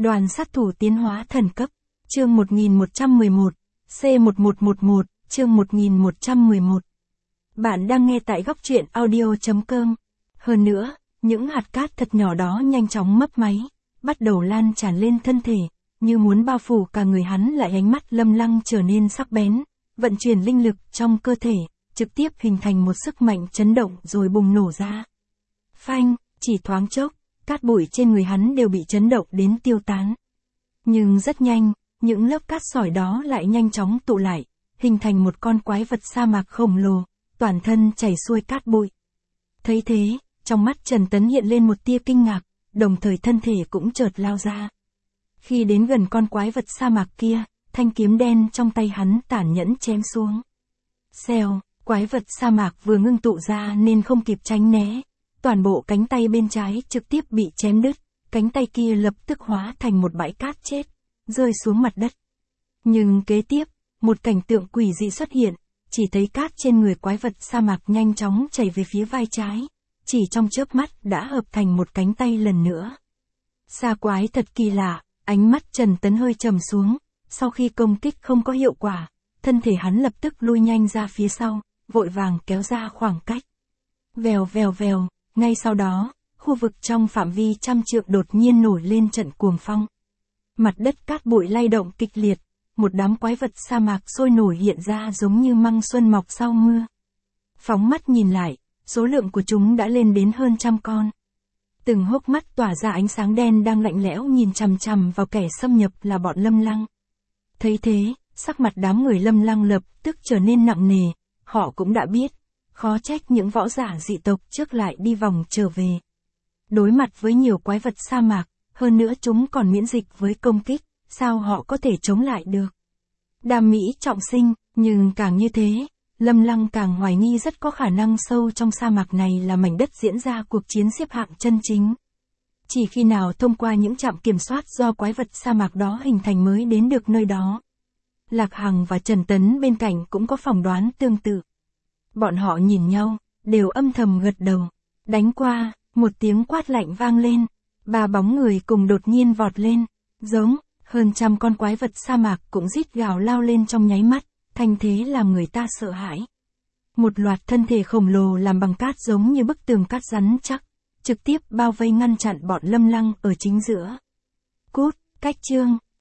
Đoàn sát thủ tiến hóa thần cấp, chương 1111, C1111, chương 1111. Bạn đang nghe tại góc truyện audio.com. Hơn nữa, những hạt cát thật nhỏ đó nhanh chóng mấp máy, bắt đầu lan tràn lên thân thể, như muốn bao phủ cả người hắn lại. Ánh mắt Lâm Lăng trở nên sắc bén, vận chuyển linh lực trong cơ thể, trực tiếp hình thành một sức mạnh chấn động rồi bùng nổ ra. Phanh, chỉ thoáng chốc, cát bụi trên người hắn đều bị chấn động đến tiêu tán. Nhưng rất nhanh, những lớp cát sỏi đó lại nhanh chóng tụ lại, hình thành một con quái vật sa mạc khổng lồ, toàn thân chảy xuôi cát bụi. Thấy thế, trong mắt Trần Tấn hiện lên một tia kinh ngạc, đồng thời thân thể cũng chợt lao ra. Khi đến gần con quái vật sa mạc kia, thanh kiếm đen trong tay hắn tàn nhẫn chém xuống. Xèo, quái vật sa mạc vừa ngưng tụ ra nên không kịp tránh né. Toàn bộ cánh tay bên trái trực tiếp bị chém đứt, cánh tay kia lập tức hóa thành một bãi cát chết, rơi xuống mặt đất. Nhưng kế tiếp, một cảnh tượng quỷ dị xuất hiện, chỉ thấy cát trên người quái vật sa mạc nhanh chóng chảy về phía vai trái, chỉ trong chớp mắt đã hợp thành một cánh tay lần nữa. Sa quái thật kỳ lạ, ánh mắt Trần Tấn hơi trầm xuống, sau khi công kích không có hiệu quả, thân thể hắn lập tức lui nhanh ra phía sau, vội vàng kéo ra khoảng cách. Vèo vèo vèo. Ngay sau đó, khu vực trong phạm vi 100 trượng đột nhiên nổi lên trận cuồng phong. Mặt đất cát bụi lay động kịch liệt, một đám quái vật sa mạc sôi nổi hiện ra giống như măng xuân mọc sau mưa. Phóng mắt nhìn lại, số lượng của chúng đã lên đến hơn 100 con. Từng hốc mắt tỏa ra ánh sáng đen đang lạnh lẽo nhìn chằm chằm vào kẻ xâm nhập là bọn Lâm Lăng. Thấy thế, sắc mặt đám người Lâm Lăng lập tức trở nên nặng nề, họ cũng đã biết. Khó trách những võ giả dị tộc trước lại đi vòng trở về. Đối mặt với nhiều quái vật sa mạc, hơn nữa chúng còn miễn dịch với công kích, sao họ có thể chống lại được? Đam mỹ trọng sinh, nhưng càng như thế, Lâm Lăng càng hoài nghi rất có khả năng sâu trong sa mạc này là mảnh đất diễn ra cuộc chiến xếp hạng chân chính. Chỉ khi nào thông qua những trạm kiểm soát do quái vật sa mạc đó hình thành mới đến được nơi đó. Lạc Hằng và Trần Tấn bên cạnh cũng có phỏng đoán tương tự. Bọn họ nhìn nhau, đều âm thầm gật đầu. Đánh qua, một tiếng quát lạnh vang lên. Ba bóng người cùng đột nhiên vọt lên. Giống, hơn 100 con quái vật sa mạc cũng rít gào lao lên trong nháy mắt, thành thế làm người ta sợ hãi. Một loạt thân thể khổng lồ làm bằng cát giống như bức tường cát rắn chắc, trực tiếp bao vây ngăn chặn bọn Lâm Lăng ở chính giữa. Cút, cách chương.